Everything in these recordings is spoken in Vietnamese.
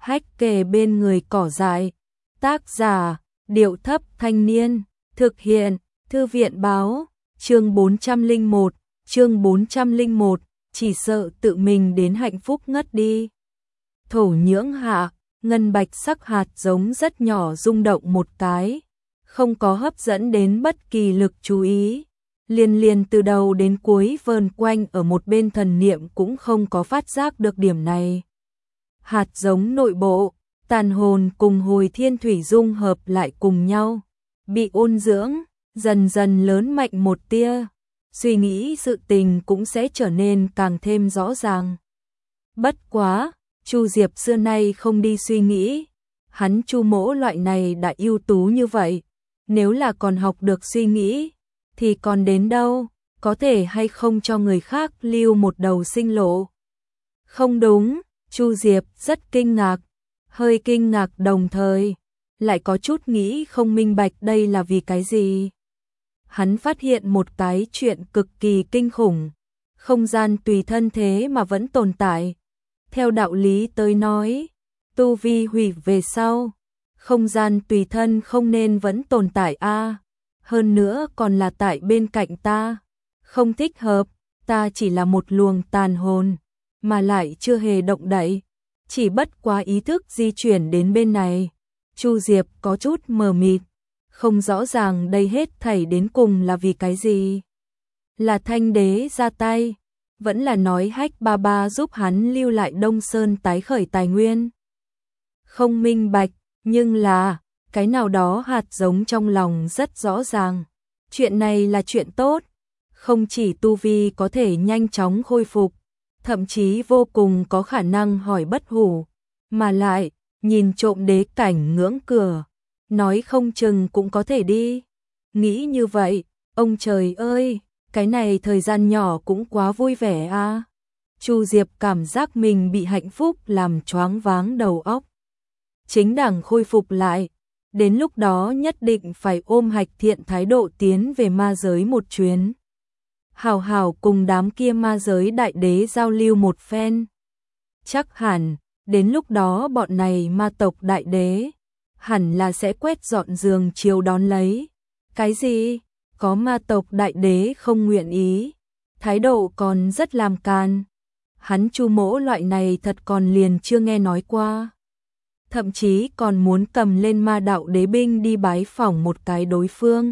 Hách kề bên người cỏ dại. Tác giả, Điệu Thấp Thanh Niên. Thực hiện, Thư viện báo. Chương 401, chương 401, chỉ sợ tự mình đến hạnh phúc ngất đi. Thổ nhưỡng hạ, ngân bạch sắc hạt giống rất nhỏ rung động một cái, không có hấp dẫn đến bất kỳ lực chú ý. Liên từ đầu đến cuối vờn quanh ở một bên, thần niệm cũng không có phát giác được điểm này. Hạt giống nội bộ, tàn hồn cùng hồi thiên thủy dung hợp lại cùng nhau, bị ôn dưỡng, dần dần lớn mạnh một tia, suy nghĩ sự tình cũng sẽ trở nên càng thêm rõ ràng. Bất quá, Chu Diệp xưa nay không đi suy nghĩ, hắn Chu Mỗ loại này đã ưu tú như vậy, nếu là còn học được suy nghĩ, thì còn đến đâu, có thể hay không cho người khác lưu một đầu sinh lộ. Không đúng, Chu Diệp rất kinh ngạc, hơi kinh ngạc đồng thời, lại có chút nghĩ không minh bạch đây là vì cái gì. Hắn phát hiện một cái chuyện cực kỳ kinh khủng, không gian tùy thân thế mà vẫn tồn tại. Theo đạo lý tới nói, tu vi hủy về sau, không gian tùy thân không nên vẫn tồn tại a. Hơn nữa còn là tại bên cạnh ta, không thích hợp, ta chỉ là một luồng tàn hồn, mà lại chưa hề động đậy, chỉ bất quá ý thức di chuyển đến bên này. Chu Diệp có chút mờ mịt, không rõ ràng đây hết thảy đến cùng là vì cái gì. Là Thanh Đế ra tay, vẫn là nói Hách ba ba giúp hắn lưu lại Đông Sơn tái khởi tài nguyên. Không minh bạch, nhưng là cái nào đó hạt giống trong lòng rất rõ ràng. Chuyện này là chuyện tốt, không chỉ tu vi có thể nhanh chóng khôi phục, thậm chí vô cùng có khả năng hỏi bất hủ, mà lại nhìn trộm đế cảnh ngưỡng cửa, nói không chừng cũng có thể đi. Nghĩ như vậy, ông trời ơi, cái này thời gian nhỏ cũng quá vui vẻ a. Chu Diệp cảm giác mình bị hạnh phúc làm choáng váng đầu óc. Chính đẳng khôi phục lại, đến lúc đó nhất định phải ôm Hạch Thiện thái độ tiến về ma giới một chuyến. Hảo hảo cùng đám kia ma giới đại đế giao lưu một phen. Chắc hẳn, đến lúc đó bọn này ma tộc đại đế, hẳn là sẽ quét dọn giường chiều đón lấy. Cái gì? Có ma tộc đại đế không nguyện ý, thái độ còn rất làm càn. Hắn Chu Mỗ loại này thật còn liền chưa nghe nói qua. Thậm chí còn muốn cầm lên ma đạo đế binh đi bái phỏng một cái đối phương.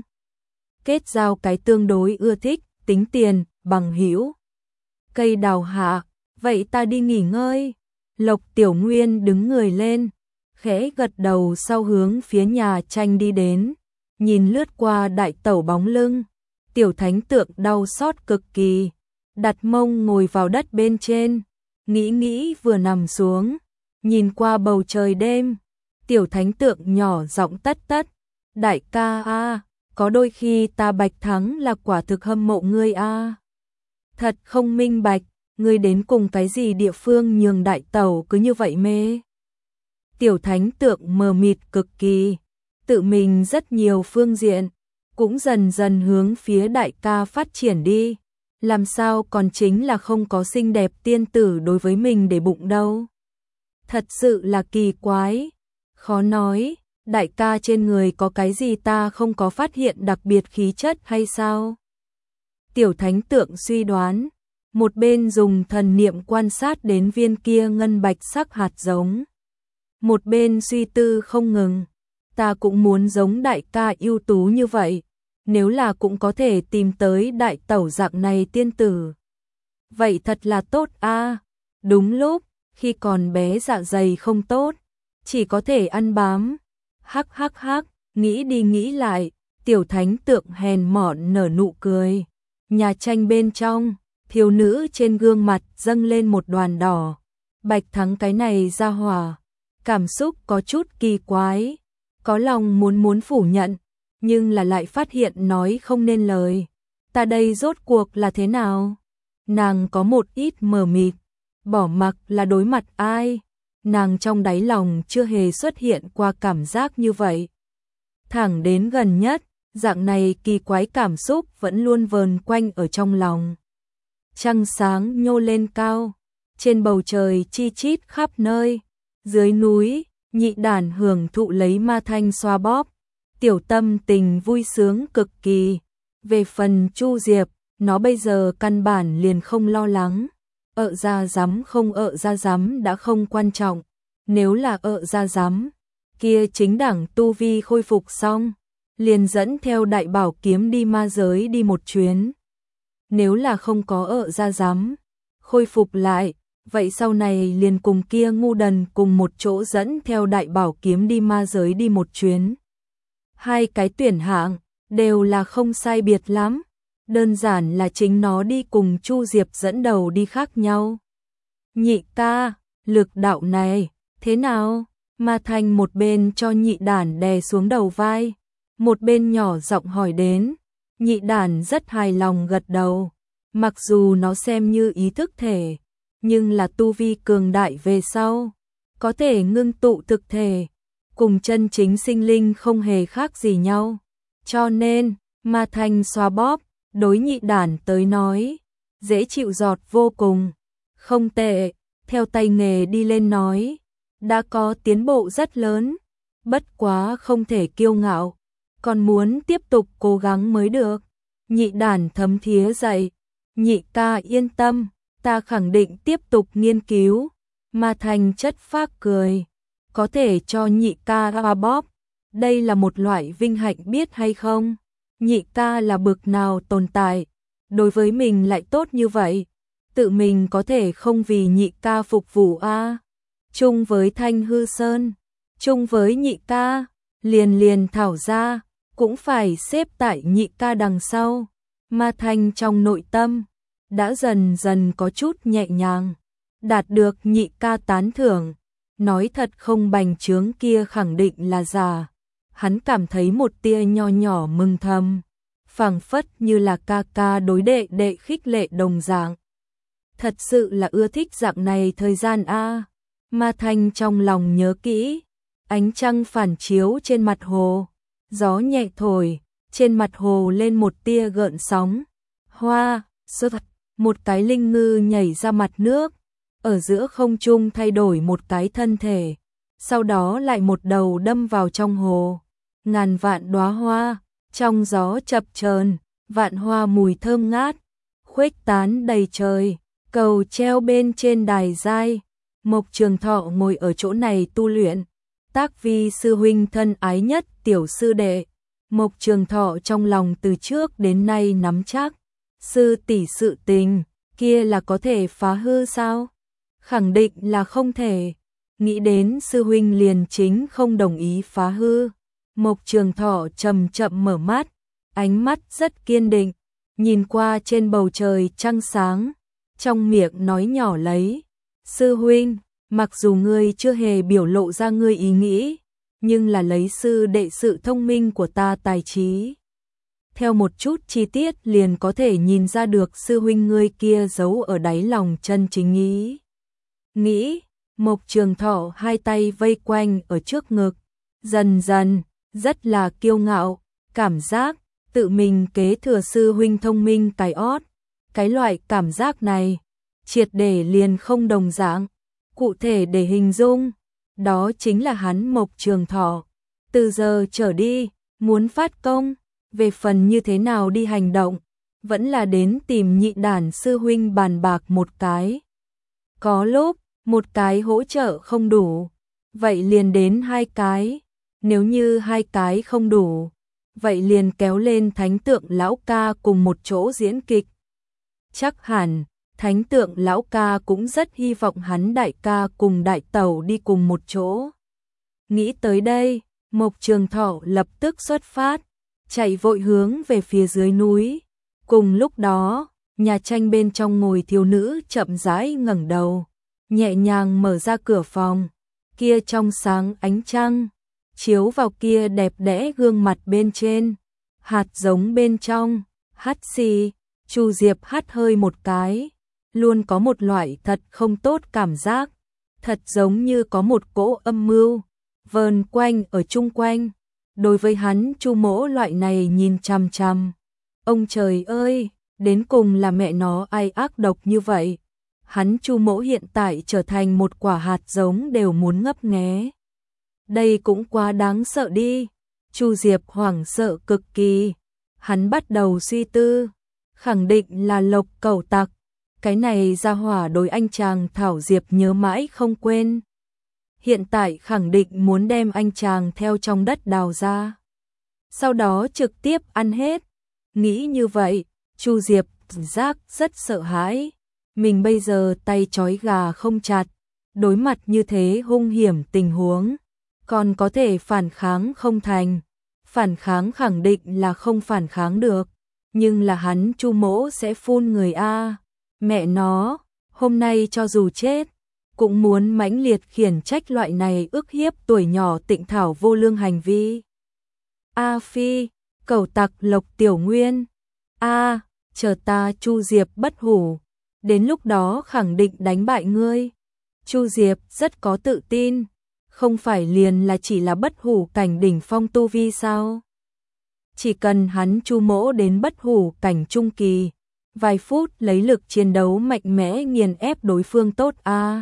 Kết giao cái tương đối ưa thích, tính tiền, bằng hữu. Cây đào hạ, vậy ta đi nghỉ ngơi. Lộc Tiểu Nguyên đứng người lên, khẽ gật đầu sau hướng phía nhà tranh đi đến. Nhìn lướt qua đại tẩu bóng lưng, Tiểu Thánh Tượng đau xót cực kỳ, đặt mông ngồi vào đất bên trên, nghĩ vừa nằm xuống, nhìn qua bầu trời đêm, Tiểu Thánh Tượng nhỏ giọng tất, đại ca a, có đôi khi ta Bạch Thắng là quả thực hâm mộ ngươi a. Thật không minh bạch, ngươi đến cùng cái gì địa phương nhường đại tẩu cứ như vậy mê. Tiểu Thánh Tượng mờ mịt cực kỳ, tự mình rất nhiều phương diện, cũng dần dần hướng phía đại ca phát triển đi. Làm sao còn chính là không có xinh đẹp tiên tử đối với mình để bụng đâu. Thật sự là kỳ quái, khó nói, đại ca trên người có cái gì ta không có phát hiện đặc biệt khí chất hay sao? Tiểu Thánh Tượng suy đoán, một bên dùng thần niệm quan sát đến viên kia ngân bạch sắc hạt giống. Một bên suy tư không ngừng. Ta cũng muốn giống đại ca ưu tú như vậy, nếu là cũng có thể tìm tới đại tẩu dạng này tiên tử. Vậy thật là tốt a. Đúng lúc, khi còn bé dạ dày không tốt, chỉ có thể ăn bám. Hắc, nghĩ đi nghĩ lại, Tiểu Thánh Tượng hèn mọn nở nụ cười. Nhà tranh bên trong, thiếu nữ trên gương mặt dâng lên một đoàn đỏ. Bạch Thắng cái này ra hỏa, cảm xúc có chút kỳ quái. Có lòng muốn phủ nhận, nhưng là lại phát hiện nói không nên lời. Ta đây rốt cuộc là thế nào? Nàng có một ít mờ mịt, bỏ mặc là đối mặt ai, nàng trong đáy lòng chưa hề xuất hiện qua cảm giác như vậy. Thẳng đến gần nhất, dạng này kỳ quái cảm xúc vẫn luôn vờn quanh ở trong lòng. Trăng sáng nhô lên cao, trên bầu trời chi chít khắp nơi, Dưới núi, Nhị Đản hưởng thụ lấy ma thanh xoa bóp, tiểu tâm tình vui sướng cực kỳ. Về phần Chu Diệp, nó bây giờ căn bản liền không lo lắng. Ra giám không ra giám đã không quan trọng. Nếu là ra giám, kia chính đẳng tu vi khôi phục xong, liền dẫn theo đại bảo kiếm đi ma giới đi một chuyến. Nếu là không có ra giám, khôi phục lại, vậy sau này liền cùng kia ngu đần cùng một chỗ dẫn theo đại bảo kiếm đi ma giới đi một chuyến. Hai cái tuyển hạng đều là không sai biệt lắm, đơn giản là chính nó đi cùng Chu Diệp dẫn đầu đi khác nhau. Nhị ca, lực đạo này, thế nào? Ma Thanh một bên cho Nhị Đản đè xuống đầu vai, một bên nhỏ giọng hỏi đến. Nhị Đản rất hài lòng gật đầu, mặc dù nó xem như ý thức thể, nhưng là tu vi cường đại về sau, có thể ngưng tụ thực thể, cùng chân chính sinh linh không hề khác gì nhau. Cho nên, Ma Thanh xoa bóp, đối Nhị Đản tới nói, dễ chịu giọt vô cùng, không tệ, theo tay nghề đi lên nói, đã có tiến bộ rất lớn, bất quá không thể kiêu ngạo, còn muốn tiếp tục cố gắng mới được. Nhị Đản thấm thía dậy, nhị ca yên tâm, ta khẳng định tiếp tục nghiên cứu. Ma Thanh chất phác cười, có thể cho nhị ca xoa bóp, đây là một loại vinh hạnh biết hay không? Nhị ca là bực nào tồn tại, đối với mình lại tốt như vậy, tự mình có thể không vì nhị ca phục vụ a? Chung với Thanh Hư Sơn, chung với nhị ca, liền thảo ra, cũng phải xếp tại nhị ca đằng sau. Ma Thanh trong nội tâm đã dần dần có chút nhẹ nhàng, đạt được nhị ca tán thưởng, nói thật không bành trướng kia khẳng định là giả. Hắn cảm thấy một tia nho nhỏ mừng thầm, phảng phất như là ca ca đối đệ đệ khích lệ đồng dạng. Thật sự là ưa thích dạng này thời gian a. Ma Thanh trong lòng nhớ kỹ, ánh trăng phản chiếu trên mặt hồ, gió nhẹ thổi, trên mặt hồ lên một tia gợn sóng. Hoa, sơ thật, một cái linh ngư nhảy ra mặt nước, ở giữa không trung thay đổi một cái thân thể, sau đó lại một đầu đâm vào trong hồ. Ngàn vạn đóa hoa, trong gió chập chờn, vạn hoa mùi thơm ngát, khuếch tán đầy trời, cầu treo bên trên đài giai. Mộc Trường Thọ ngồi ở chỗ này tu luyện, tác vi sư huynh thân ái nhất tiểu sư đệ. Mộc Trường Thọ trong lòng từ trước đến nay nắm chắc, sư tỷ sự tình, kia là có thể phá hư sao? Khẳng định là không thể, nghĩ đến sư huynh liền chính không đồng ý phá hư. Mộc Trường Thọ chậm chậm mở mắt, ánh mắt rất kiên định, nhìn qua trên bầu trời trăng sáng, trong miệng nói nhỏ lấy, sư huynh, mặc dù ngươi chưa hề biểu lộ ra ngươi ý nghĩ, nhưng là lấy sư đệ sự thông minh của ta tài trí. Theo một chút chi tiết liền có thể nhìn ra được sư huynh ngươi kia giấu ở đáy lòng chân chính ý. Nghĩ, Mộc Trường Thọ hai tay vây quanh ở trước ngực, dần dần, rất là kiêu ngạo, cảm giác tự mình kế thừa sư huynh thông minh cái ót. Cái loại cảm giác này, triệt để liền không đồng dạng, cụ thể để hình dung, đó chính là hắn Mộc Trường Thọ. Từ giờ trở đi, muốn phát công, về phần như thế nào đi hành động, vẫn là đến tìm Nhị Đản sư huynh bàn bạc một cái. Có lúc, một cái hỗ trợ không đủ, vậy liền đến hai cái, nếu như hai cái không đủ, vậy liền kéo lên Thánh Tượng lão ca cùng một chỗ diễn kịch. Chắc hẳn, Thánh Tượng lão ca cũng rất hy vọng hắn đại ca cùng đại tẩu đi cùng một chỗ. Nghĩ tới đây, Mộc Trường Thọ lập tức xuất phát, chạy vội hướng về phía dưới núi. Cùng lúc đó, nhà tranh bên trong ngồi thiếu nữ chậm rãi ngẩng đầu, nhẹ nhàng mở ra cửa phòng, kia trong sáng ánh trăng, chiếu vào kia đẹp đẽ gương mặt bên trên, hạt giống bên trong, hắt xì, Chu Diệp hắt hơi một cái, luôn có một loại thật không tốt cảm giác, thật giống như có một cỗ âm mưu vờn quanh ở chung quanh. Đối với hắn Chu Mỗ loại này nhìn chằm chằm, ông trời ơi, đến cùng là mẹ nó ai ác độc như vậy. hắn Chu Mỗ hiện tại trở thành một quả hạt giống đều muốn ngấp nghé. Đây cũng quá đáng sợ đi. Chu Diệp hoảng sợ cực kỳ. Hắn bắt đầu suy tư, khẳng định là Lộc cẩu tặc. Cái này ra hỏa đối anh chàng Thảo Diệp nhớ mãi không quên. Hiện tại khẳng định muốn đem anh chàng theo trong đất đào ra. Sau đó trực tiếp ăn hết. Nghĩ như vậy, Chu Diệp giác rất sợ hãi. Mình bây giờ tay trói gà không chặt. Đối mặt như thế hung hiểm tình huống. Còn có thể phản kháng không thành. Phản kháng khẳng định là không phản kháng được. Nhưng là hắn Chu Mỗ sẽ phun người A. Mẹ nó, hôm nay cho dù chết, cũng muốn mãnh liệt khiển trách loại này ức hiếp tuổi nhỏ Tịnh Thảo vô lương hành vi. A Phi, cẩu tặc Lộc Tiểu Nguyên. A, chờ ta Chu Diệp bất hủ. Đến lúc đó khẳng định đánh bại ngươi. Chu Diệp rất có tự tin. Không phải liền là chỉ là bất hủ cảnh đỉnh phong tu vi sao? Chỉ cần hắn Chu Mỗ đến bất hủ cảnh trung kỳ, vài phút lấy lực chiến đấu mạnh mẽ nghiền ép đối phương tốt a.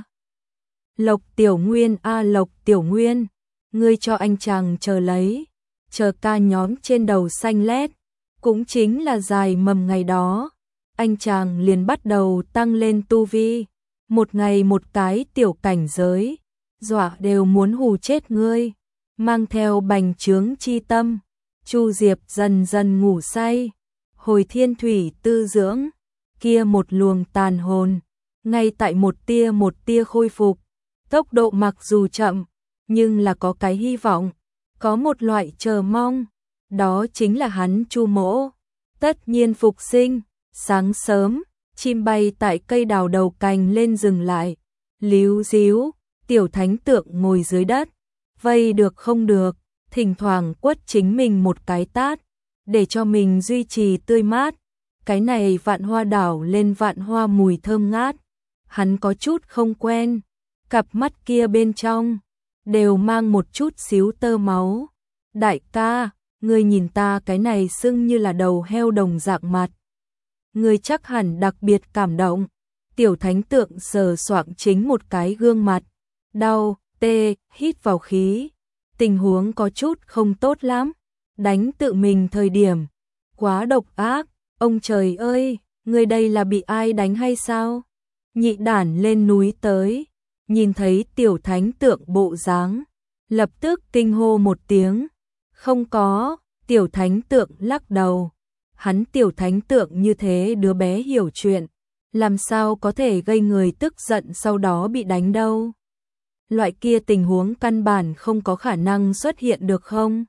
Lộc Tiểu Nguyên a Lộc Tiểu Nguyên, ngươi cho anh chàng chờ lấy, chờ ca nhóm trên đầu xanh lét, cũng chính là dài mầm ngày đó, anh chàng liền bắt đầu tăng lên tu vi, một ngày một cái tiểu cảnh giới, dọa đều muốn hù chết ngươi, mang theo bành trướng chi tâm. Chu Diệp dần dần ngủ say, hồi thiên thủy tư dưỡng, kia một luồng tàn hồn, ngay tại một tia khôi phục, tốc độ mặc dù chậm, nhưng là có cái hy vọng, có một loại chờ mong, đó chính là hắn Chu Mỗ, tất nhiên phục sinh. Sáng sớm, chim bay tại cây đào đầu cành lên dừng lại, líu díu, tiểu thánh tượng ngồi dưới đất, vây được không được. Thỉnh thoảng quất chính mình một cái tát, để cho mình duy trì tươi mát. Cái này vạn hoa đảo lên vạn hoa mùi thơm ngát. Hắn có chút không quen, cặp mắt kia bên trong, đều mang một chút xíu tơ máu. Đại ca, ngươi nhìn ta cái này sưng như là đầu heo đồng dạng mặt. Ngươi chắc hẳn đặc biệt cảm động. Tiểu thánh tượng sờ soạng chính một cái gương mặt. Đau, tê, hít vào khí. Tình huống có chút không tốt lắm, đánh tự mình thời điểm, quá độc ác, ông trời ơi, người đây là bị ai đánh hay sao? Nhị đản lên núi tới, nhìn thấy tiểu thánh tượng bộ dáng, lập tức kinh hô một tiếng, không có, tiểu thánh tượng lắc đầu, hắn tiểu thánh tượng như thế đứa bé hiểu chuyện, làm sao có thể gây người tức giận sau đó bị đánh đâu? Loại kia tình huống căn bản không có khả năng xuất hiện được không?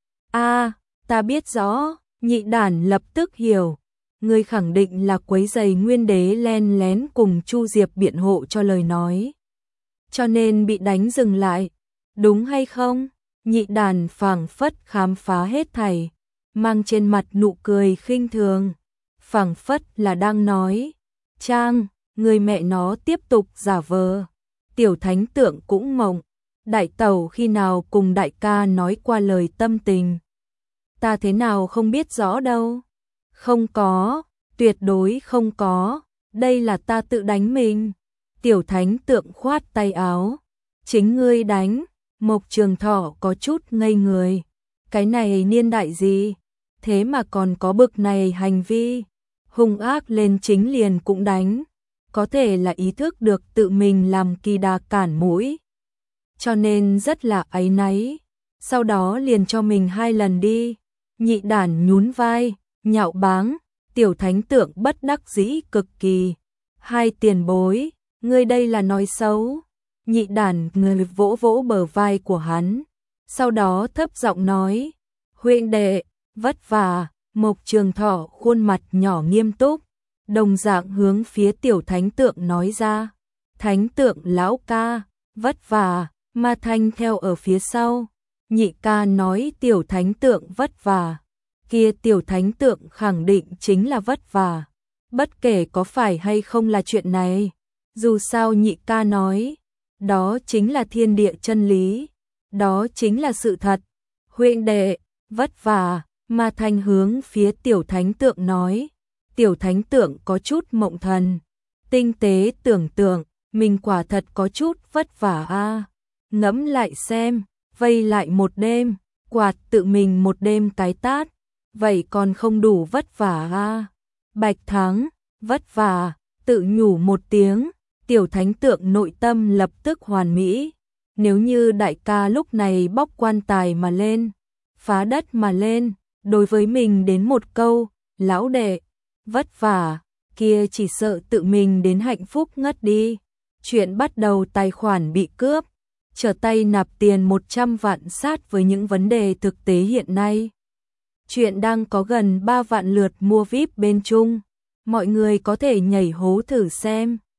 A, ta biết rõ, nhị đản lập tức hiểu. Ngươi khẳng định là quấy giày Nguyên Đế len lén cùng Chu Diệp biện hộ cho lời nói. Cho nên bị đánh dừng lại. Đúng hay không? Nhị đản phảng phất khám phá hết thảy, mang trên mặt nụ cười khinh thường. Phảng phất là đang nói, Trang, người mẹ nó tiếp tục giả vờ. Tiểu thánh tượng cũng mộng, đại tẩu khi nào cùng đại ca nói qua lời tâm tình. Ta thế nào không biết rõ đâu. Không có, tuyệt đối không có, đây là ta tự đánh mình. Tiểu thánh tượng khoát tay áo, chính ngươi đánh. Mộc Trường Thọ có chút ngây người. Cái này niên đại gì? Thế mà còn có bực này hành vi. Hung ác lên chính liền cũng đánh. Có thể là ý thức được tự mình làm kỳ đà cản mũi. Cho nên rất là áy náy. Sau đó liền cho mình 2 lần đi. Nhị đản nhún vai, nhạo báng. Tiểu thánh tượng bất đắc dĩ cực kỳ. 2 tiền bối, ngươi đây là nói xấu. Nhị đản người vỗ vỗ bờ vai của hắn. Sau đó thấp giọng nói, huynh đệ, vất vả. Mộc Trường Thọ khuôn mặt nhỏ nghiêm túc, đồng dạng hướng phía tiểu thánh tượng nói ra. Thánh tượng lão ca, vất vả. Ma Thanh theo ở phía sau. Nhị ca nói tiểu thánh tượng vất vả. Kia tiểu thánh tượng khẳng định chính là vất vả. Bất kể có phải hay không là chuyện này. Dù sao nhị ca nói, đó chính là thiên địa chân lý. Đó chính là sự thật. Huynh đệ, vất vả. Ma Thanh hướng phía tiểu thánh tượng nói. Tiểu thánh tượng có chút mộng thần. Tinh tế tưởng tượng, mình quả thật có chút vất vả a. Ngẫm lại xem, vây lại một đêm, quạt tự mình một đêm cái tát, vậy còn không đủ vất vả a. Bạch Thắng, vất vả, tự nhủ một tiếng, Tiểu Thánh Tượng nội tâm lập tức hoàn mỹ. Nếu như đại ca lúc này bóc quan tài mà lên, phá đất mà lên, đối với mình đến một câu, lão đệ, vất vả, kia chỉ sợ tự mình đến hạnh phúc ngất đi. Chuyện bắt đầu tài khoản bị cướp, trở tay nạp tiền 100 vạn sát với những vấn đề thực tế hiện nay. Chuyện đang có gần 3 vạn lượt mua VIP bên Trung, mọi người có thể nhảy hố thử xem.